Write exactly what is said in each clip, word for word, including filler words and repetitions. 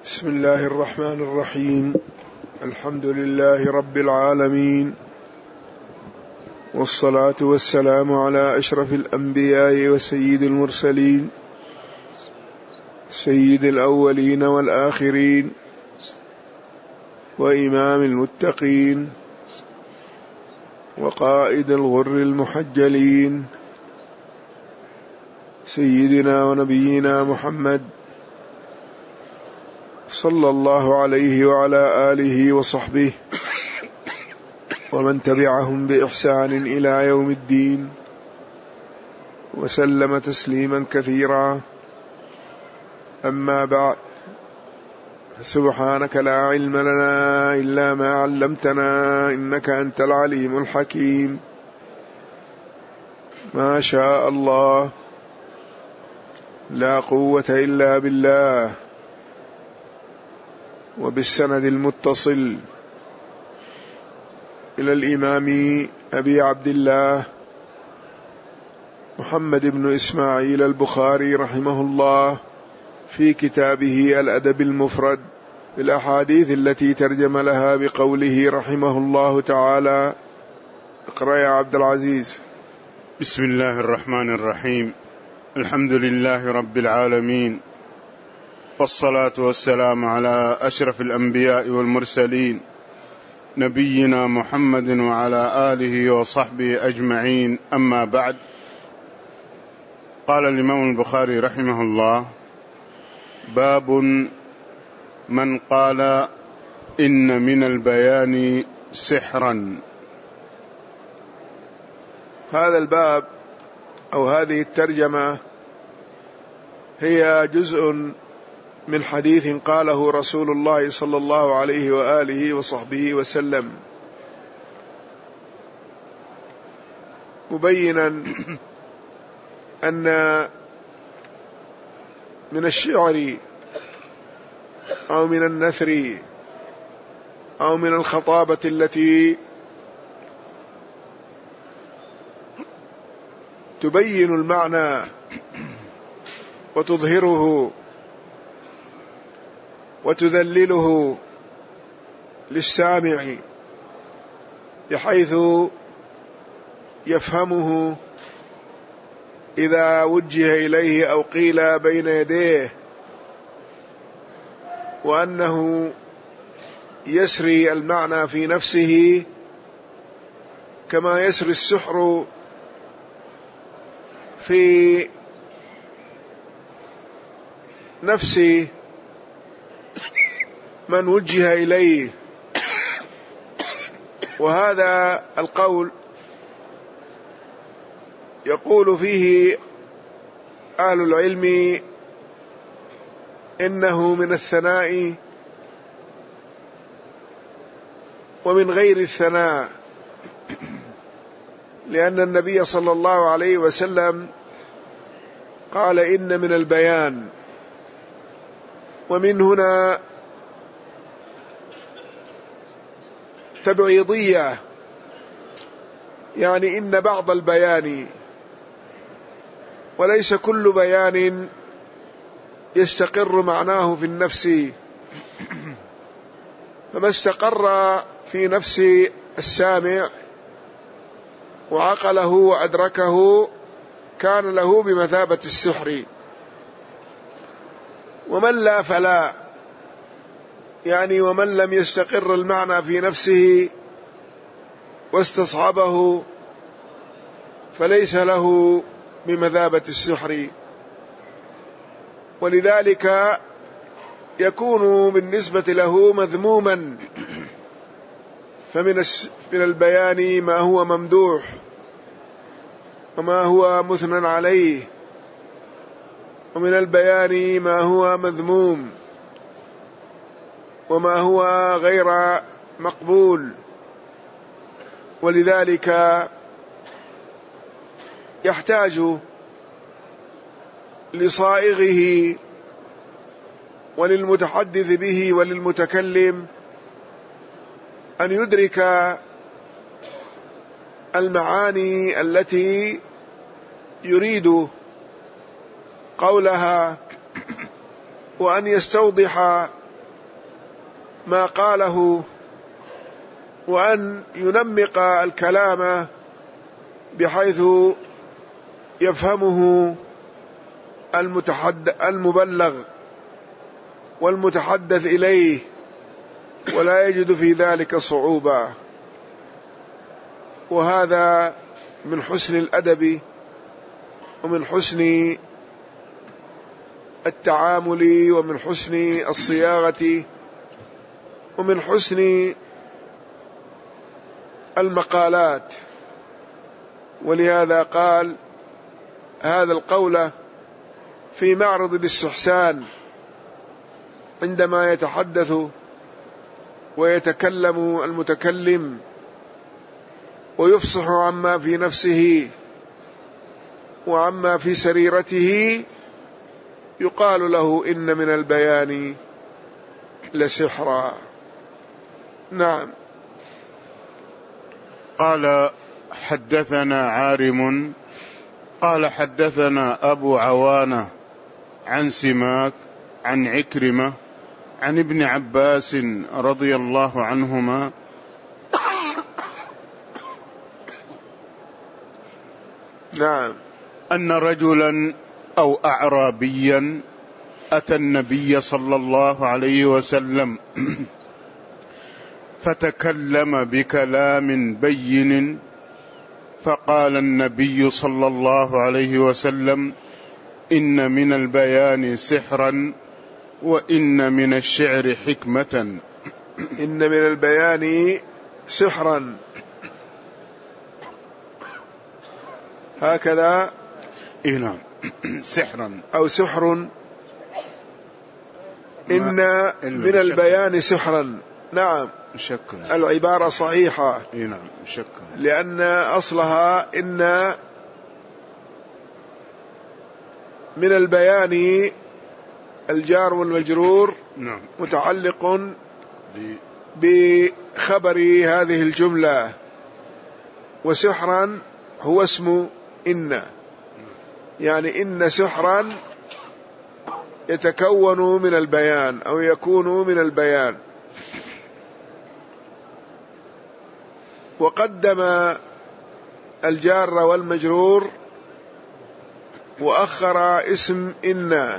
بسم الله الرحمن الرحيم. الحمد لله رب العالمين، والصلاة والسلام على أشرف الأنبياء وسيد المرسلين، سيد الأولين والآخرين، وإمام المتقين، وقائد الغر المحجلين، سيدنا ونبينا محمد صلى الله عليه وعلى آله وصحبه ومن تبعهم بإحسان إلى يوم الدين، وسلم تسليما كثيرا. أما بعد، سبحانك لا علم لنا إلا ما علمتنا إنك أنت العليم الحكيم. ما شاء الله، لا قوة إلا بالله. وبالسند المتصل إلى الإمام أبي عبد الله محمد بن إسماعيل البخاري رحمه الله في كتابه الأدب المفرد بالأحاديث التي ترجم لها بقوله رحمه الله تعالى. اقرأ يا عبد العزيز. بسم الله الرحمن الرحيم. الحمد لله رب العالمين، والصلاة والسلام على أشرف الأنبياء والمرسلين، نبينا محمد وعلى آله وصحبه أجمعين. أما بعد، قال الإمام البخاري رحمه الله: باب من قال إن من البيان سحرا. هذا الباب أو هذه الترجمة هي جزء من حديث قاله رسول الله صلى الله عليه وآله وصحبه وسلم، مبينا أن من الشعر أو من النثر أو من الخطابة التي تبين المعنى وتظهره وتذلله للسامع بحيث يفهمه إذا وجه إليه أو قيل بين يديه، وأنه يسري المعنى في نفسه كما يسري السحر في نفس من وجه إليه. وهذا القول يقول فيه أهل العلم إنه من الثناء ومن غير الثناء، لأن النبي صلى الله عليه وسلم قال إن من البيان، ومن هنا تبعيضية، يعني إن بعض البيان، وليس كل بيان يستقر معناه في النفس. فما استقر في نفس السامع وعقله وأدركه كان له بمثابة السحر، ومن لا فلا، يعني ومن لم يستقر المعنى في نفسه واستصحبه فليس له بمثابة السحر. ولذلك يكون بالنسبة له مذموما. فمن من البيان ما هو ممدوح وما هو مثنى عليه، ومن البيان ما هو مذموم وما هو غير مقبول. ولذلك يحتاج لصائغه وللمتحدث به وللمتكلم أن يدرك المعاني التي يريد قولها، وأن يستوضح ما قاله، وأن ينمق الكلام بحيث يفهمه المتحدث المبلغ والمتحدث إليه، ولا يجد في ذلك صعوبة. وهذا من حسن الأدب ومن حسن التعامل ومن حسن الصياغة ومن حسن المقالات. ولهذا قال هذا القول في معرض الاستحسان عندما يتحدث ويتكلم المتكلم ويفصح عما في نفسه وعما في سريرته، يقال له إن من البيان لسحرا. نعم. قال حدثنا عارم قال حدثنا أبو عوانة عن سماك عن عكرمة عن ابن عباس رضي الله عنهما نعم أن رجلا أو أعرابيا أتى النبي صلى الله عليه وسلم فتكلم بكلام بين، فقال النبي صلى الله عليه وسلم: إن من البيان سحرا وإن من الشعر حكمة. إن من البيان سحرا، هكذا. إيه نعم. سحرا أو سحر. إن من البيان سحرا. نعم شكرا. العبارة صحيحة. إيه نعم شكرا. لأن أصلها إن من البيان الجار والمجرور نعم متعلق بخبر هذه الجملة، وسحرا هو اسم إن، يعني إن سحرا يتكون من البيان أو يكون من البيان. وقدم الجار والمجرور وأخر اسم إن،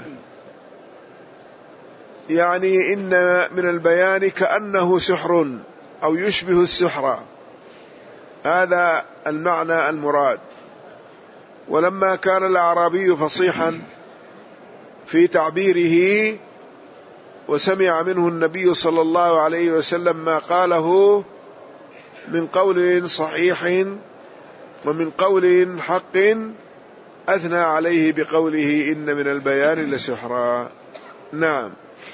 يعني إن من البيان كأنه سحر أو يشبه السحر، هذا المعنى المراد. ولما كان الأعرابي فصيحا في تعبيره وسمع منه النبي صلى الله عليه وسلم ما قاله من قول صحيح ومن قول حق، أثنى عليه بقوله إن من البيان لسحرا. نعم.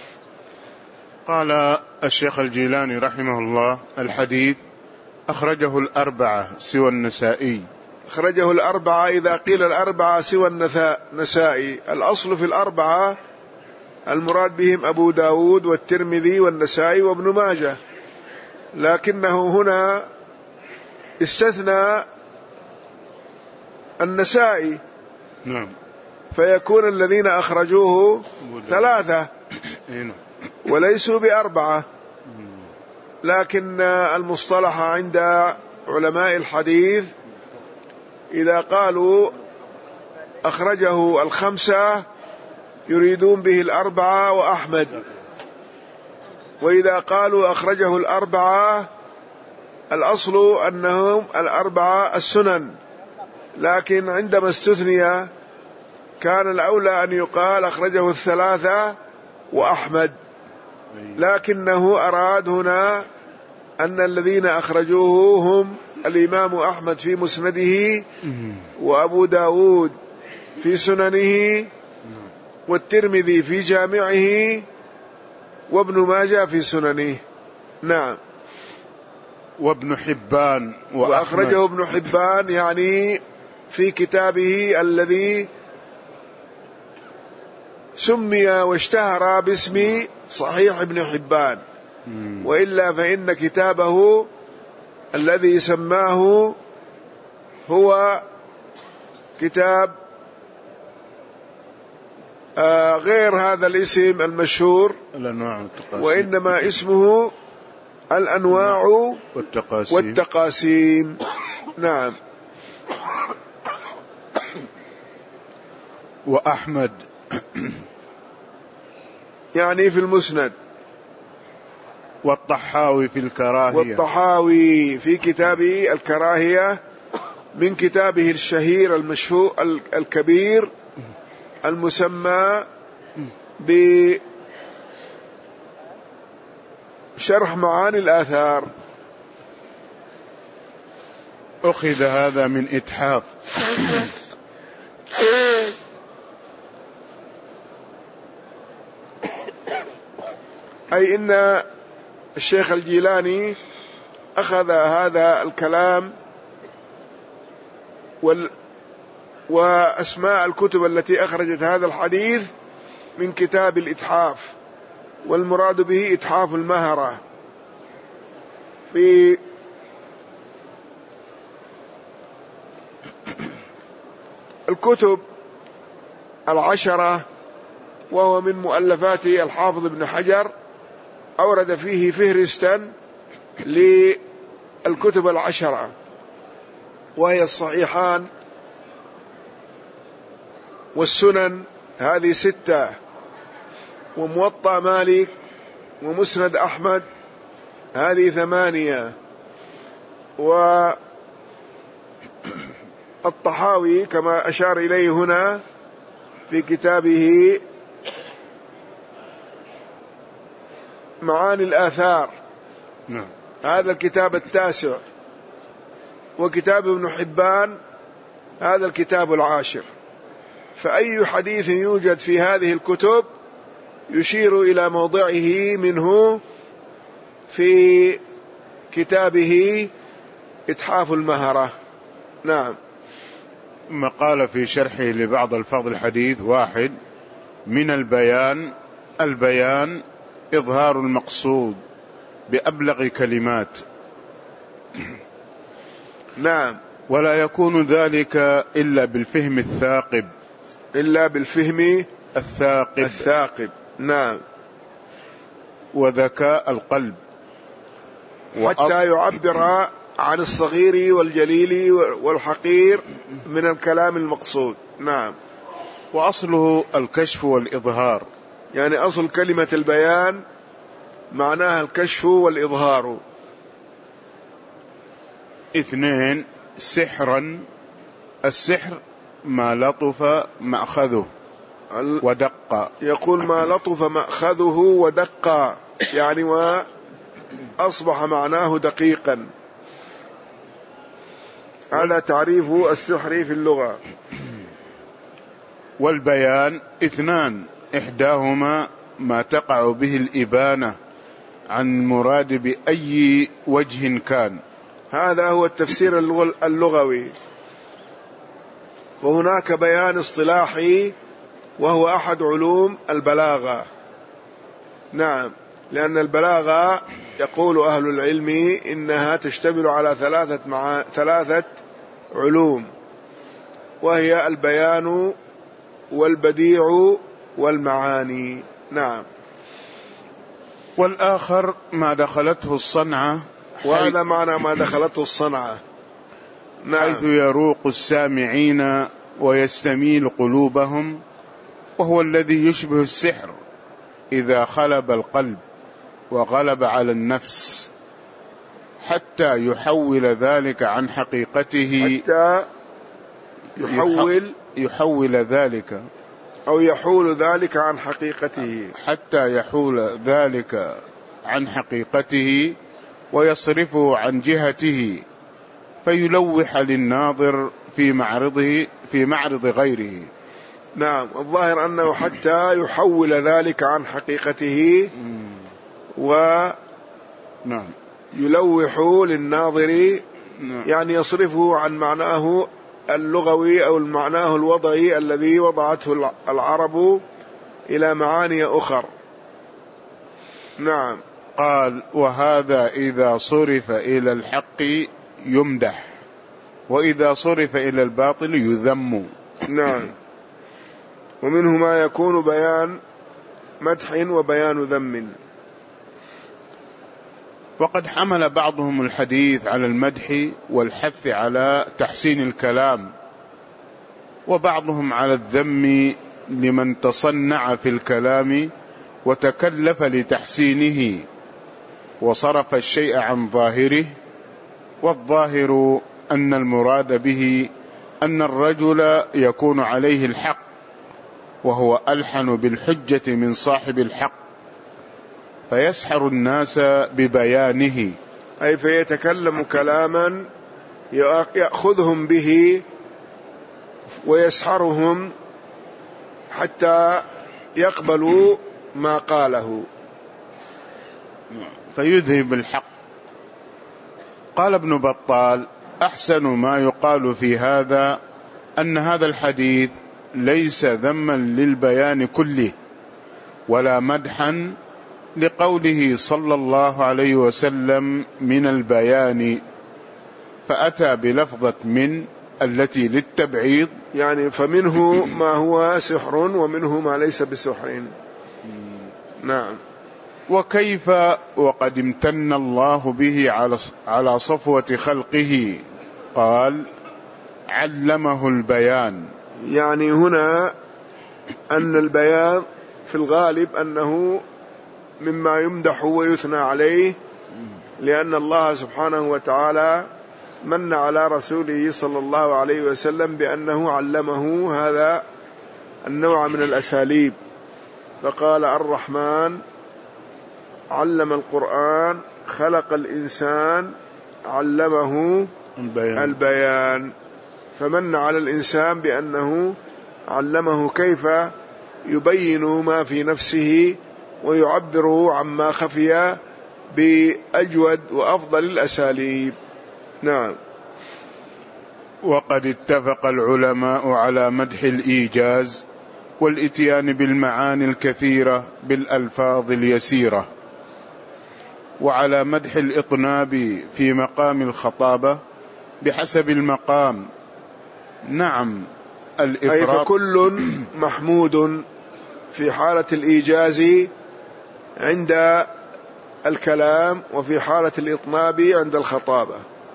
قال الشيخ الجيلاني رحمه الله: الحديث أخرجه الأربعة سوى النسائي. أخرجه الأربعة، إذا قيل الأربعة سوى النسائي الأصل في الأربعة المراد بهم أبو داود والترمذي والنسائي وابن ماجه، لكنه هنا استثنى النسائي. نعم. فيكون الذين أخرجوه ثلاثة وليسوا بأربعة. لكن المصطلح عند علماء الحديث إذا قالوا أخرجه الخمسة يريدون به الأربعة وأحمد، وإذا قالوا أخرجه الأربعة الأصل أنهم الأربعة السنن، لكن عندما استثني كان الأولى أن يقال أخرجه الثلاثة وأحمد، لكنه أراد هنا أن الذين أخرجوه هم الإمام أحمد في مسنده، وأبو داود في سننه، والترمذي في جامعه، وابن ماجه في سننه. نعم. وابن حبان وأحمد. وأخرجه ابن حبان يعني في كتابه الذي سمي واشتهر باسم صحيح ابن حبان، وإلا فإن كتابه الذي سماه هو كتاب آه غير هذا الاسم المشهور، الأنواع والتقاسيم، وإنما اسمه الأنواع والتقاسيم, والتقاسيم. نعم. وأحمد يعني في المسند، والطحاوي في الكراهية، والطحاوي في كتابه الكراهية من كتابه الشهير المشهور الكبير المسمى بشرح معاني الآثار. أخذ هذا من إتحاف. أي إن الشيخ الجيلاني أخذ هذا الكلام وال وأسماء الكتب التي أخرجت هذا الحديث من كتاب الإتحاف، والمراد به إتحاف المهرة في الكتب العشرة، وهو من مؤلفات الحافظ ابن حجر، أورد فيه فهرستا للكتب العشرة، وهي الصحيحان والسنن هذه ستة، وموطأ مالك ومسند أحمد هذه ثمانية، والطحاوي كما أشار إليه هنا في كتابه معاني الآثار، نعم. هذا الكتاب التاسع، وكتاب ابن حبان هذا الكتاب العاشر. فأي حديث يوجد في هذه الكتب يشير إلى موضعه منه في كتابه إتحاف المهرة. نعم. ثم قال في شرحه لبعض الفاظ الحديث: واحد، من البيان، البيان إظهار المقصود بأبلغ كلمات. نعم. ولا يكون ذلك إلا بالفهم الثاقب، إلا بالفهم الثاقب الثاقب. نعم. وذكاء القلب، حتى يعبر عن الصغير والجليل والحقير من الكلام المقصود. نعم. وأصله الكشف والإظهار، يعني أصل كلمة البيان معناها الكشف والإظهار. اثنين، سحرا، السحر ما لطف مأخذه ودق. يقول ما لطف مأخذه ودق، يعني وأصبح معناه دقيقا. هذا تعريف السحر في اللغة. والبيان اثنان، إحداهما ما تقع به الإبانة عن مراد بأي وجه كان، هذا هو التفسير اللغوي. وهناك بيان اصطلاحي وهو أحد علوم البلاغة. نعم. لأن البلاغة يقول أهل العلم إنها تشتمل على ثلاثة مع... ثلاثة علوم، وهي البيان والبديع والمعاني. نعم. والآخر ما دخلته الصنعة، وهذا معنى ما دخلته الصنعة. نعم. حيث يروق السامعين ويستميل قلوبهم، وهو الذي يشبه السحر إذا خلب القلب وغلب على النفس، حتى يحول ذلك عن حقيقته، حتى يحول يحول ذلك أو يحول ذلك عن حقيقته، حتى يحول ذلك عن حقيقته ويصرفه عن جهته، فيلوح للناظر في معرضه في معرض غيره. نعم. الظاهر أنه حتى يحول ذلك عن حقيقته ويلوح للناظر، يعني يصرفه عن معناه اللغوي أو معناه الوضعي الذي وضعته العرب إلى معاني أخر. نعم. قال: وهذا إذا صرف إلى الحق يمدح، وإذا صرف إلى الباطل يذم. نعم. ومنه ما يكون بيان مدح وبيان ذم. وقد حمل بعضهم الحديث على المدح والحث على تحسين الكلام، وبعضهم على الذم لمن تصنع في الكلام وتكلف لتحسينه وصرف الشيء عن ظاهره، والظاهر أن المراد به أن الرجل يكون عليه الحق وهو ألحن بالحجة من صاحب الحق، فيسحر الناس ببيانه، أي فيتكلم كلاما يأخذهم به ويسحرهم حتى يقبلوا ما قاله، فيذهب الحق. قال ابن بطال: أحسن ما يقال في هذا أن هذا الحديث ليس ذما للبيان كله ولا مدحا، لقوله صلى الله عليه وسلم من البيان، فأتى بلفظة من التي للتبعيض، يعني فمنه ما هو سحر ومنه ما ليس بسحر. نعم. وكيف وقد امتن الله به على صفوة خلقه، قال: علمه البيان. يعني هنا أن البيان في الغالب أنه مما يمدح ويثنى عليه، لأن الله سبحانه وتعالى من على رسوله صلى الله عليه وسلم بأنه علمه هذا النوع من الأساليب، فقال: الرحمن علم القرآن خلق الإنسان علمه البيان, البيان. فمن على الإنسان بأنه علمه كيف يبين ما في نفسه ويعبر عما خفي بأجود وأفضل الأساليب. نعم. وقد اتفق العلماء على مدح الإيجاز والإتيان بالمعاني الكثيرة بالألفاظ اليسيرة، وعلى مدح الإطناب في مقام الخطابة بحسب المقام. نعم، الإفراط. أي فكل محمود في حالة الإيجاز عند الكلام، وفي حالة الإطناب عند الخطابة.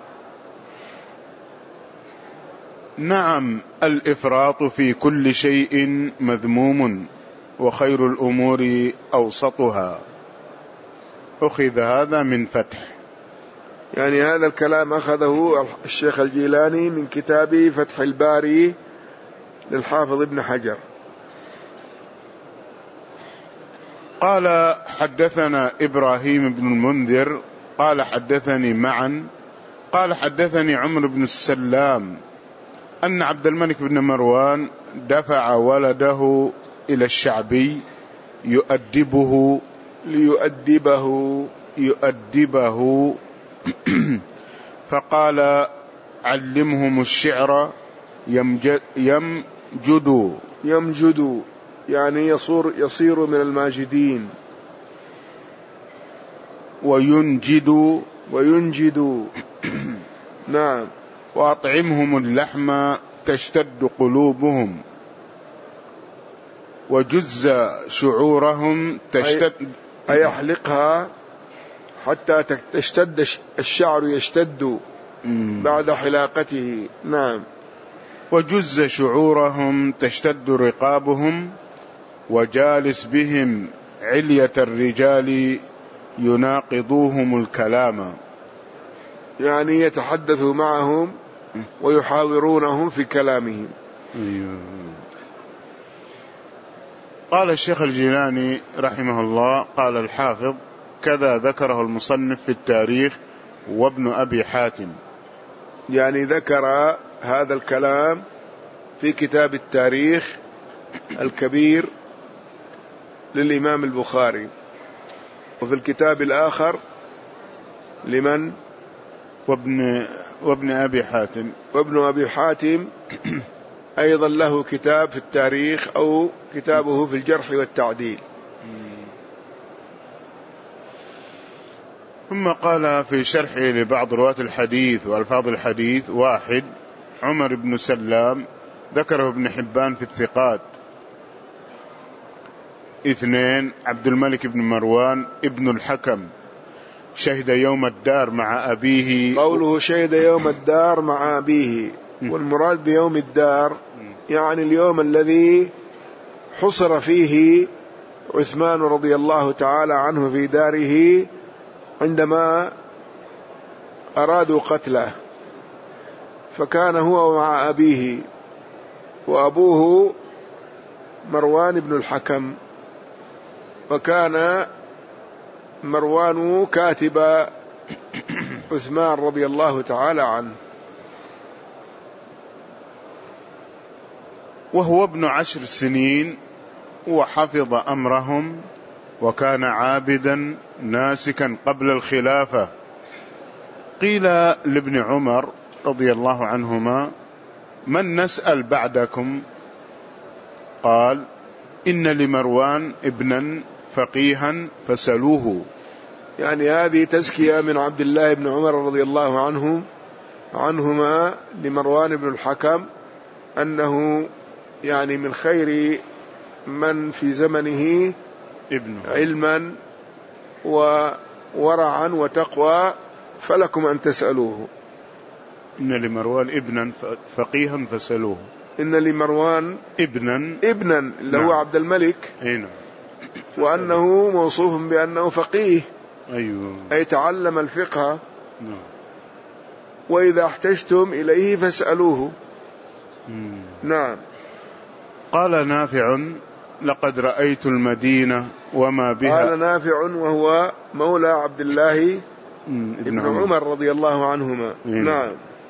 نعم، الإفراط في كل شيء مذموم، وخير الأمور أوسطها. أخذ هذا من فتح، يعني هذا الكلام أخذه الشيخ الجيلاني من كتاب فتح الباري للحافظ ابن حجر. قال: حدثنا إبراهيم بن المنذر قال حدثني معا قال حدثني عمرو بن السلام أن عبد الملك بن مروان دفع ولده إلى الشعبي يؤدبه ليؤدبه يؤدبه فقال: علمهم الشعر يمجد يمجد يمجد يعني يصير يصير من الماجدين، وينجد وينجد نعم. وأطعمهم اللحم تشتد قلوبهم، وجز شعورهم تشتد، أي أحلقها حتى تشتد الشعر، يشتد بعد حلاقته. نعم. وجز شعورهم تشتد رقابهم، وجالس بهم علية الرجال يناقضوهم الكلام، يعني يتحدث معهم ويحاورونهم في كلامهم. قال الشيخ الجيلاني رحمه الله: قال الحافظ: كذا ذكره المصنف في التاريخ وابن أبي حاتم. يعني ذكر هذا الكلام في كتاب التاريخ الكبير للإمام البخاري، وفي الكتاب الآخر لمن؟ وابن, وابن أبي حاتم. وابن أبي حاتم أيضا له كتاب في التاريخ، أو كتابه في الجرح والتعديل. ثم قال في شرحه لبعض رواة الحديث وألفاظ الحديث: واحد، عمر بن سلام ذكره ابن حبان في الثقات، اثنين عبد الملك بن مروان ابن الحكم شهد يوم الدار مع أبيه. قوله شهد يوم الدار مع أبيه، والمراد بيوم الدار يعني اليوم الذي حصر فيه عثمان رضي الله تعالى عنه في داره عندما أرادوا قتله، فكان هو مع أبيه، وأبوه مروان بن الحكم، وكان مروان كاتب عثمان رضي الله تعالى عنه. وهو ابن عشر سنين وحفظ أمرهم، وكان عابدا ناسكا قبل الخلافة. قيل لابن عمر رضي الله عنهما: من نسأل بعدكم؟ قال: إن لمروان ابنا فقيها فسلوه. يعني هذه تزكية من عبد الله بن عمر رضي الله عنه عنهما لمروان بن الحكم، أنه يعني من خير من في زمنه ابنه علما وورعا وتقوى، فلكم أن تسألوه. إن لمروان ابنا فقيها فسلوه. إن لمروان ابنا ابنا اللي هو عبد الملك، أيوه، وأنه موصوف بأنه فقيه، أيوه، أي تعلم الفقه. نعم. وإذا احتجتم إليه فاسألوه. مم. نعم. قال نافع: لقد رأيت المدينة وما بها. قال نافع وهو مولى عبد الله ابن عمر. عمر رضي الله عنهما. مم. نعم.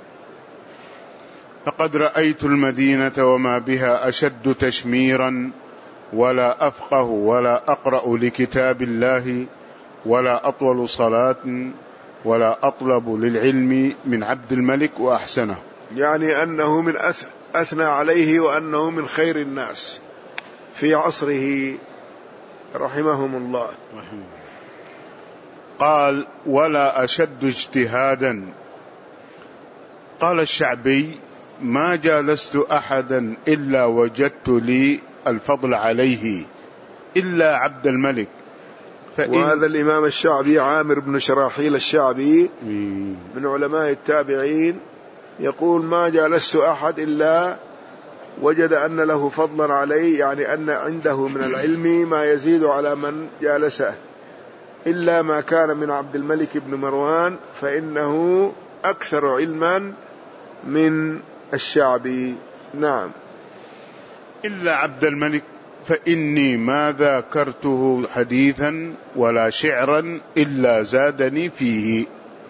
لقد رأيت المدينة وما بها أشد تشميرا، ولا أفقه ولا أقرأ لكتاب الله، ولا أطول صلاة، ولا أطلب للعلم من عبد الملك وأحسنه. يعني أنه من أثنى عليه وأنه من خير الناس في عصره رحمهم الله. قال: ولا أشد اجتهادا. قال الشعبي: ما جالست أحدا إلا وجدت لي الفضل عليه إلا عبد الملك. وهذا الإمام الشعبي عامر بن شراحيل الشعبي من علماء التابعين، يقول: ما جالست أحد إلا وجد أن له فضلا عليه، يعني أن عنده من العلم ما يزيد على من جالسه، إلا ما كان من عبد الملك بن مروان فإنه أكثر علما من الشعبي. نعم. إلا عبد الملك فإني ما ذاكرته حديثا ولا شعرا إلا زادني فيه.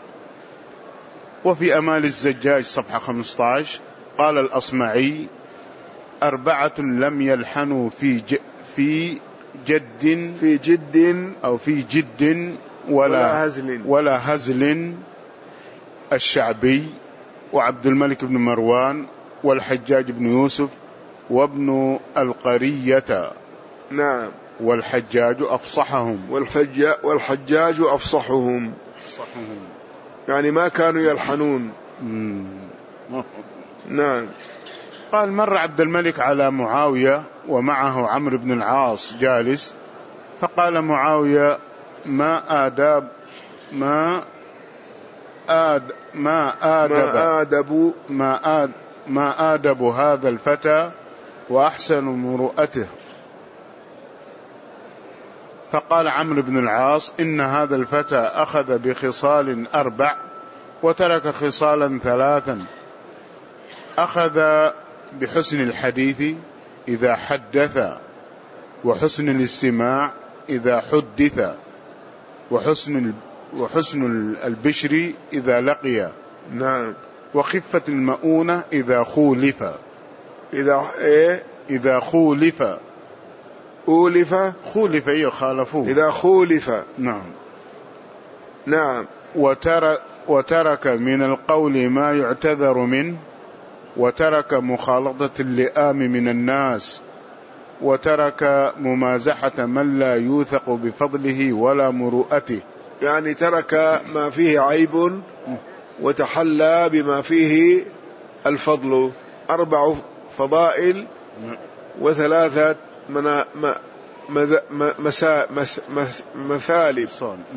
وفي أمال الزجاج صفحة خمسة عشر قال الأصمعي: أربعة لم يلحنوا في ج... في جد في جد أو في جد ولا, ولا هزل ولا هزل: الشعبي، وعبد الملك بن مروان، والحجاج بن يوسف، وابن القرية. نعم. والحجاج أفصحهم. والحجاج, والحجاج أفصحهم. أفصحهم يعني ما كانوا يلحنون. نعم. قال: مر عبد الملك على معاوية ومعه عمرو بن العاص جالس، فقال معاوية: ما آداب ما آد ما آدب ما آدب ما آد ما آدب هذا الفتى وأحسن مروءته. فقال عمرو بن العاص: إن هذا الفتى أخذ بخصال أربع وترك خصالا ثلاثا. أخذ بحسن الحديث إذا حدث، وحسن الاستماع إذا حدث، وحسن وحسن البشر إذا لقي. نعم. وخفة المؤونة إذا خولف. إذا إيه؟ إذا خولف. أولف. خولف أيه خالفوه. إذا خولف. نعم. نعم. وترك وترك من القول ما يعتذر منه، وترك مخالطة اللئام من الناس، وترك ممازحة من لا يوثق بفضله ولا مروءته. يعني ترك ما فيه عيب وتحلى بما فيه الفضل. أربع فضائل وثلاثة منا مسا مس مس مثالب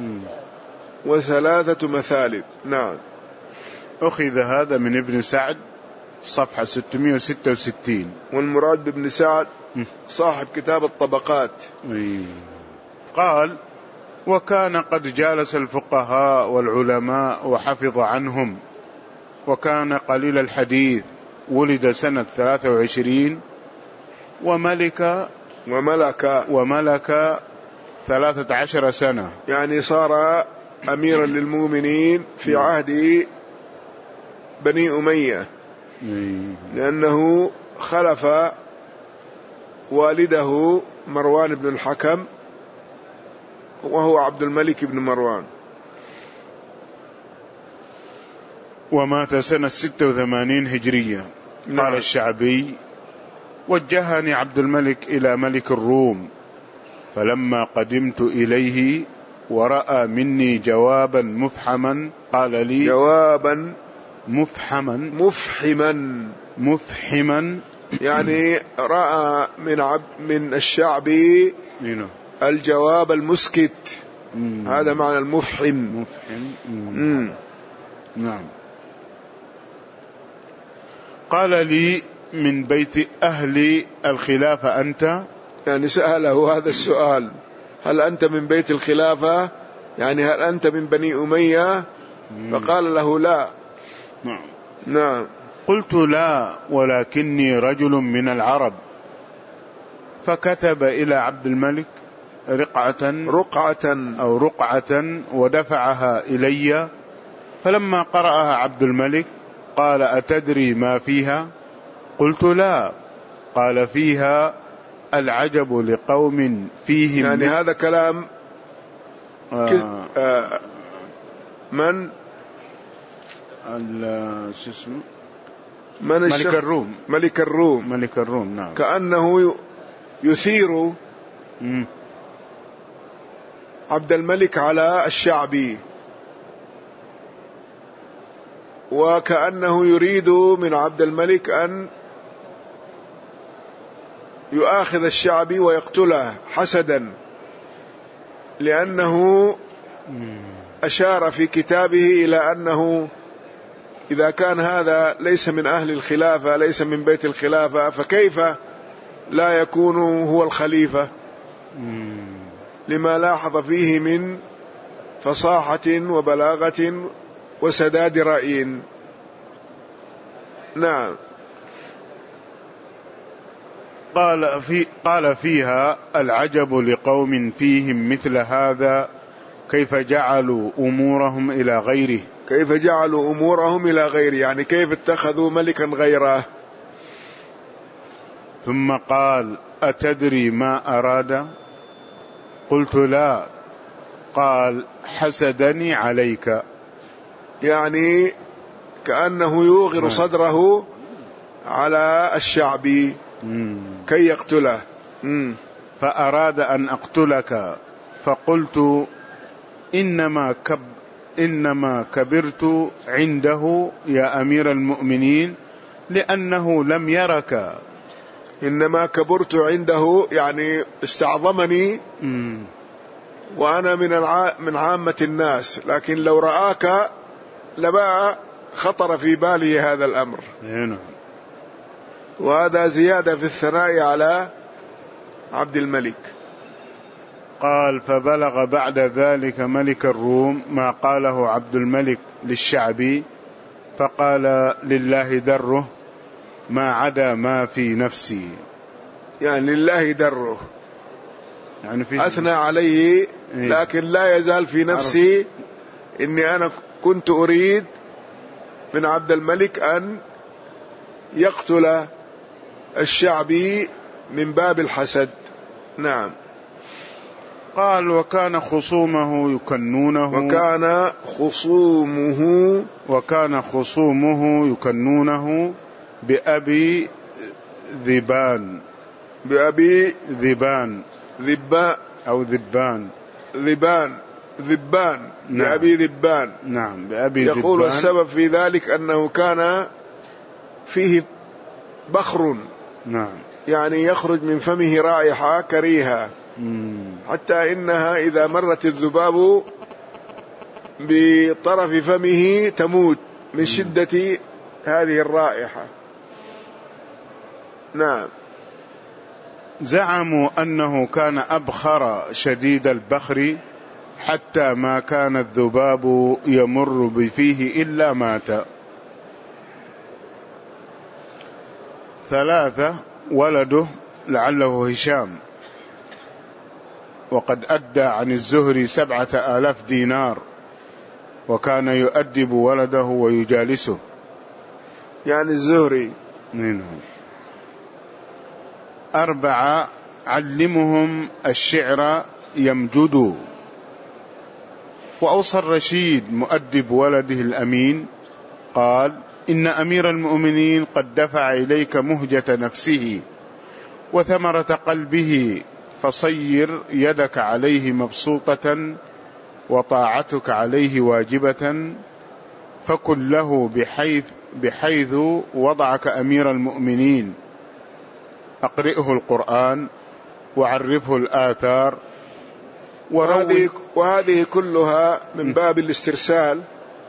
وثلاثة مثالب. نعم. أخذ هذا من ابن سعد صفحة ستمائة وستة وستين، والمراد بابن سعد صاحب كتاب الطبقات. قال: وكان قد جالس الفقهاء والعلماء وحفظ عنهم، وكان قليل الحديث، ولد سنة ثلاثة وعشرين، وملك وملك وملك ثلاثة عشر سنة، يعني صار أميرا للمؤمنين في عهد بني أمية، لأنه خلف والده مروان بن الحكم وهو عبد الملك بن مروان. ومات سنة ستة وثمانين هجرية. نعم. قال الشعبي: وجهني عبد الملك إلى ملك الروم، فلما قدمت إليه ورأى مني جوابا مفحما قال لي جوابا مفحما مفحما مفحما يعني رأى من عب من الشعبي الجواب المسكت. مم. هذا معنى المفحم. مفحم. مم. نعم. قال لي: من بيت أهل الخلافة أنت؟ يعني سأله هذا السؤال: هل أنت من بيت الخلافة؟ يعني هل أنت من بني أمية؟ مم. فقال له: لا. نعم. نعم. قلت: لا، ولكني رجل من العرب. فكتب إلى عبد الملك رقعة رقعة أو رقعة ودفعها إلي، فلما قرأها عبد الملك قال: أتدري ما فيها؟ قلت: لا. قال: فيها العجب لقوم فيهم. يعني هذا كلام آه آه من شو اسمه من ملك الروم ملك الروم ملك الروم. نعم. كأنه يثير م. عبد الملك على الشعبي، وكأنه يريد من عبد الملك أن يؤاخذ الشعبي ويقتله حسدا، لأنه أشار في كتابه إلى أنه إذا كان هذا ليس من أهل الخلافة، ليس من بيت الخلافة، فكيف لا يكون هو الخليفة؟ لما لاحظ فيه من فصاحة وبلاغة وسداد رأي. نعم. قال في قال فيها العجب لقوم فيهم مثل هذا، كيف جعلوا أمورهم إلى غيره. كيف جعلوا أمورهم إلى غيره، يعني كيف اتخذوا ملكا غيره. ثم قال: أتدري ما أراد؟ قلت: لا. قال: حسدني عليك. يعني كأنه يوغر صدره على الشعبي كي يقتله. مم. فأراد أن أقتلك، فقلت: إنما كب إنما كبرت عنده يا أمير المؤمنين لأنه لم يرك. إنما كبرت عنده يعني استعظمني مم. وأنا من الع... من عامة الناس، لكن لو رآك لما خطر في باله هذا الأمر. هنا. وهذا زيادة في الثناء على عبد الملك. قال: فبلغ بعد ذلك ملك الروم ما قاله عبد الملك للشعبي، فقال: لله دره ما عدا ما في نفسي. يعني لله دره، يعني في أثنى عليه، لكن لا يزال في نفسي إني أنا كنت أريد من عبد الملك أن يقتل الشعبي من باب الحسد. نعم. قال: وكان خصومه يكنونه وكان خصومه وكان خصومه يكنونه بأبي ذبان بأبي ذبان ذبان أو ذبان ذبان ذبان نعم. بأبي ذبان. نعم. بأبي يقول ذبان. السبب في ذلك أنه كان فيه بخر. نعم. يعني يخرج من فمه رائحة كريهة، حتى إنها إذا مرت الذباب بطرف فمه تموت من شدة هذه الرائحة. نعم. زعموا أنه كان أبخر شديد البخر حتى ما كان الذباب يمر بفيه إلا مات. ثلاثة، ولده لعله هشام، وقد أدى عن الزهري سبعة آلاف دينار، وكان يؤدب ولده ويجالسه، يعني الزهري. أربعة، علمهم الشعر يمجدوا. وأوصى الرشيد مؤدب ولده الأمين قال: إن أمير المؤمنين قد دفع إليك مهجة نفسه وثمرة قلبه، فصير يدك عليه مبسوطة وطاعتك عليه واجبة، فكن له بحيث, بحيث وضعك أمير المؤمنين. أقرئه القرآن وعرفه الآثار. وهذه, وهذه كلها من باب الاسترسال،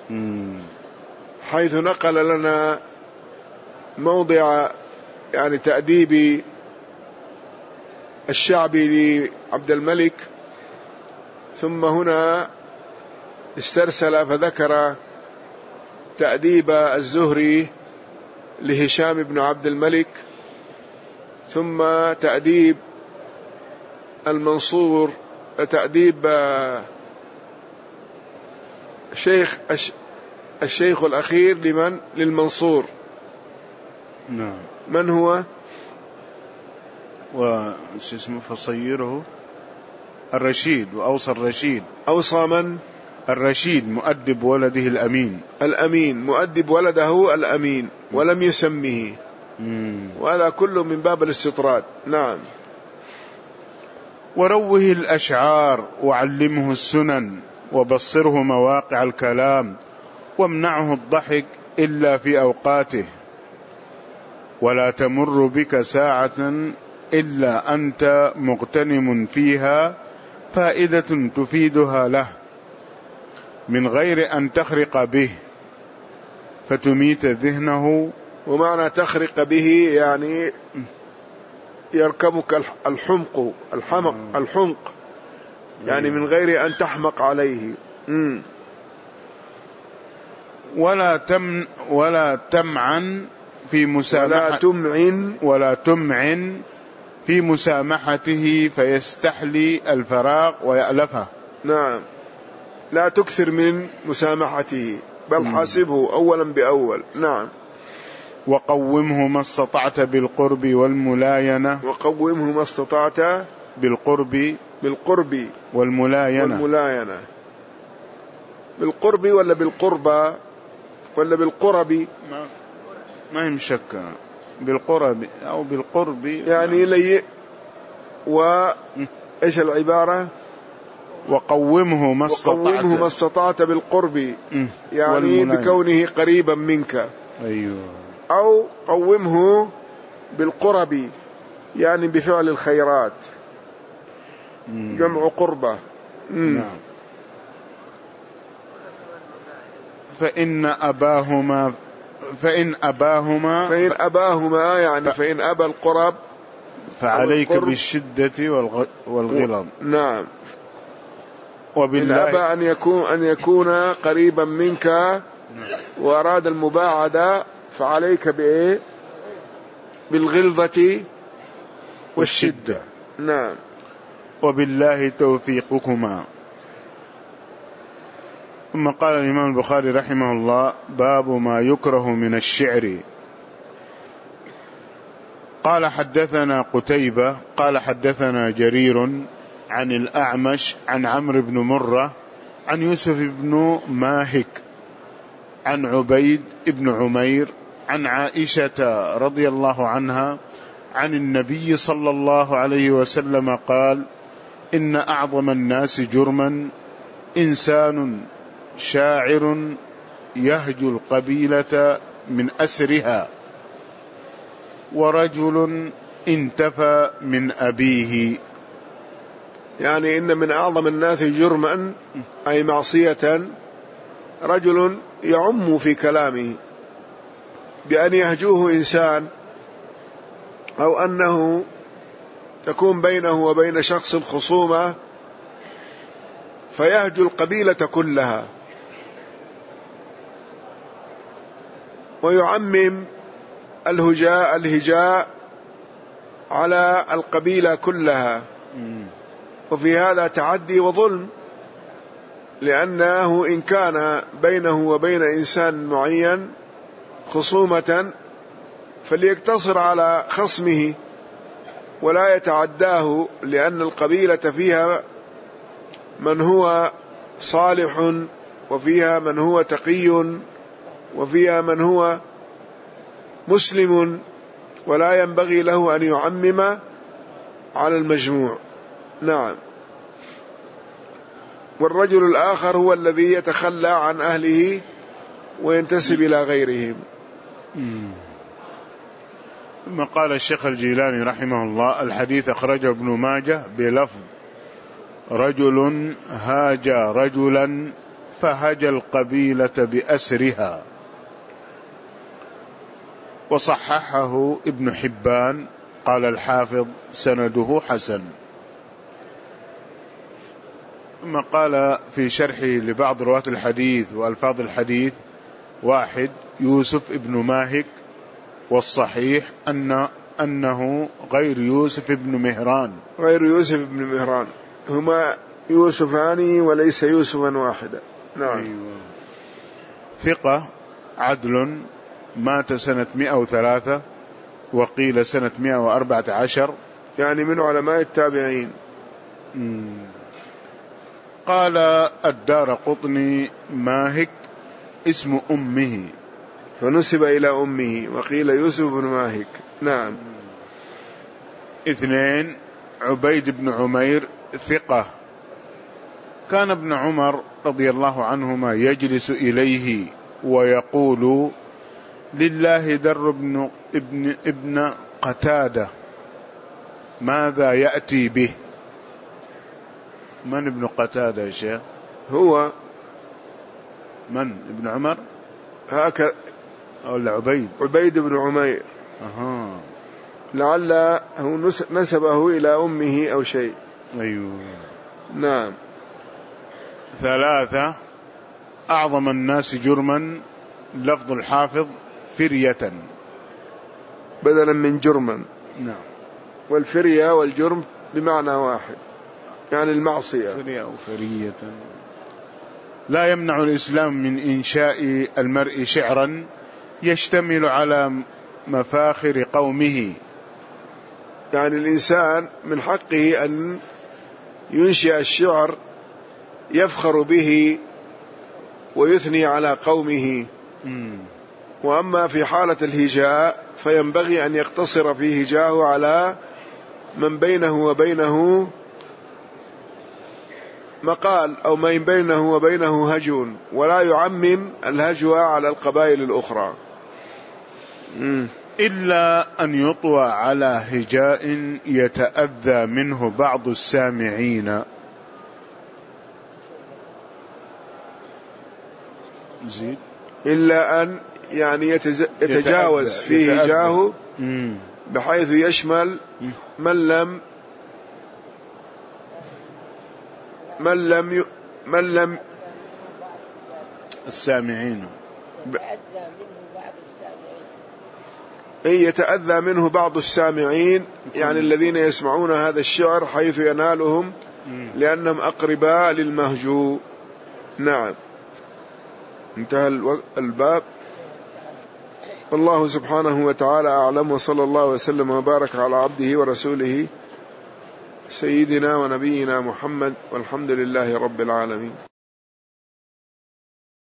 حيث نقل لنا موضع يعني تأديب الشعبي لعبد الملك، ثم هنا استرسل فذكر تأديب الزهري لهشام بن عبد الملك، ثم تأديب المنصور، تأديب الشيخ الشيخ الأخير لمن؟ للمنصور. نعم. من هو؟ وش اسمه؟ فصيره الرشيد. وأوصى الرشيد. أوصى من؟ الرشيد مؤدب ولده الأمين. الأمين مؤدب ولده الأمين، ولم يسمه، وهذا كله من باب الاستطراد. نعم. وروه الأشعار وعلمه السنن وبصره مواقع الكلام، وامنعه الضحك إلا في أوقاته، ولا تمر بك ساعة إلا أنت مغتنم فيها فائدة تفيدها له، من غير أن تخرق به فتميت ذهنه. ومعنى تخرق به يعني يركبك الحمق الحمق الحمق يعني من غير أن تحمق عليه. مم. ولا تم ولا تمعن في مسامحة ولا تمعن ولا تمعن في مسامحته فيستحلي الفراغ ويألفه. نعم. لا تكثر من مسامحته، بل حاسبه أولا بأول. نعم. وقومه ما استطعت بالقرب والملاينة. وقومه ما استطعت بالقرب بالقرب والملاينة. والملاينة. بالقرب ولا بالقربة ولا بالقرب؟ ما, ما هي مشكلة، بالقرب أو بالقرب يعني لي. وإيش العبارة؟ وقومه ما استطعت. وقومه ما استطعت بالقرب، يعني بكونه قريبا منك. أيوه. أو قومه بالقرب يعني بفعل الخيرات. مم. جمع قربة. نعم. فإن أباهما فإن أباهما فإن أباهما يعني فإن أبى القرب فعليك بالشدة والغلظ. نعم. وبالله إن أبى أن يكون أن يكون قريبا منك وأراد المباعدة فعليك بإيه؟ بالغلظة والشدة. نعم. وبالله توفيقكما. ثم قال الإمام البخاري رحمه الله: باب ما يكره من الشعر. قال حدثنا قتيبة قال حدثنا جرير عن الأعمش عن عمرو بن مرة عن يوسف بن ماهك عن عبيد بن عمير عن عائشة رضي الله عنها عن النبي صلى الله عليه وسلم قال: إن أعظم الناس جرما إنسان شاعر يهجو القبيلة من أسرها، ورجل انتفى من أبيه. يعني إن من أعظم الناس جرما أي معصية رجل يعم في كلامه بأن يهجوه إنسان، أو أنه تكون بينه وبين شخص خصومة فيهجو القبيلة كلها ويعمم الهجاء الهجاء على القبيلة كلها، وفي هذا تعدي وظلم، لأنه إن كان بينه وبين إنسان معين خصومة فليقتصر على خصمه ولا يتعداه، لأن القبيلة فيها من هو صالح وفيها من هو تقي وفيها من هو مسلم، ولا ينبغي له أن يعمم على المجموع. نعم. والرجل الآخر هو الذي يتخلى عن أهله وينتسب إلى غيرهم. ثم قال الشيخ الجيلاني رحمه الله: الحديث أخرجه ابن ماجه بلفظ: رجل هاجى رجلا فهجى القبيلة بأسرها. وصححه ابن حبان، قال الحافظ: سنده حسن. ثم قال في شرحه لبعض رواة الحديث وألفاظ الحديث: واحد، يوسف ابن ماهك، والصحيح أن أنه غير يوسف ابن مهران. غير يوسف ابن مهران، هما يوسفان وليس يوسفا واحدا. نعم. أيوة. ثقة عدل، مات سنة مئة وثلاثة وقيل سنة مئة وأربعة عشر، يعني من علماء التابعين. مم. قال الدارقطني: ماهك اسم أمه، فنسب إلى أمه، وقيل يوسف بن ماهك. نعم. اثنين، عبيد بن عمير، ثقة، كان ابن عمر رضي الله عنهما يجلس إليه ويقول: لله در ابن, ابن, ابن قتادة ماذا يأتي به؟ من ابن قتادة يا شيخ؟ هو من؟ ابن عمر هكذا، ولا عبيد؟ عبيد بن عمير. أها. لعله نسبه إلى أمه أو شيء. أيوه. نعم. ثلاثة، أعظم الناس جرما، لفظ الحافظ: فرية، بدلا من جرما. نعم. والفرية والجرم بمعنى واحد، يعني المعصية. فرية أو فرية. لا يمنع الإسلام من إنشاء المرء شعرا يشتمل على مفاخر قومه، يعني الإنسان من حقه أن ينشئ الشعر يفخر به ويثني على قومه. م. وأما في حالة الهجاء فينبغي أن يقتصر في هجاه على من بينه وبينه مقال أو من بينه وبينه هجو، ولا يعمم الهجو على القبائل الأخرى. م. إلا أن يطوى على هجاء يتأذى منه بعض السامعين. زيد. إلا أن يعني يتجاوز في هجاه بحيث يشمل من لم من لم ي... من لم السامعين ب... يتأذى منه بعض السامعين، يعني الذين يسمعون هذا الشعر حيث ينالهم لأنهم أقرباء للمهجو. نعم. انتهى الباب. والله سبحانه وتعالى أعلم، وصلى الله وسلم وبارك على عبده ورسوله سيدنا ونبينا محمد، والحمد لله رب العالمين.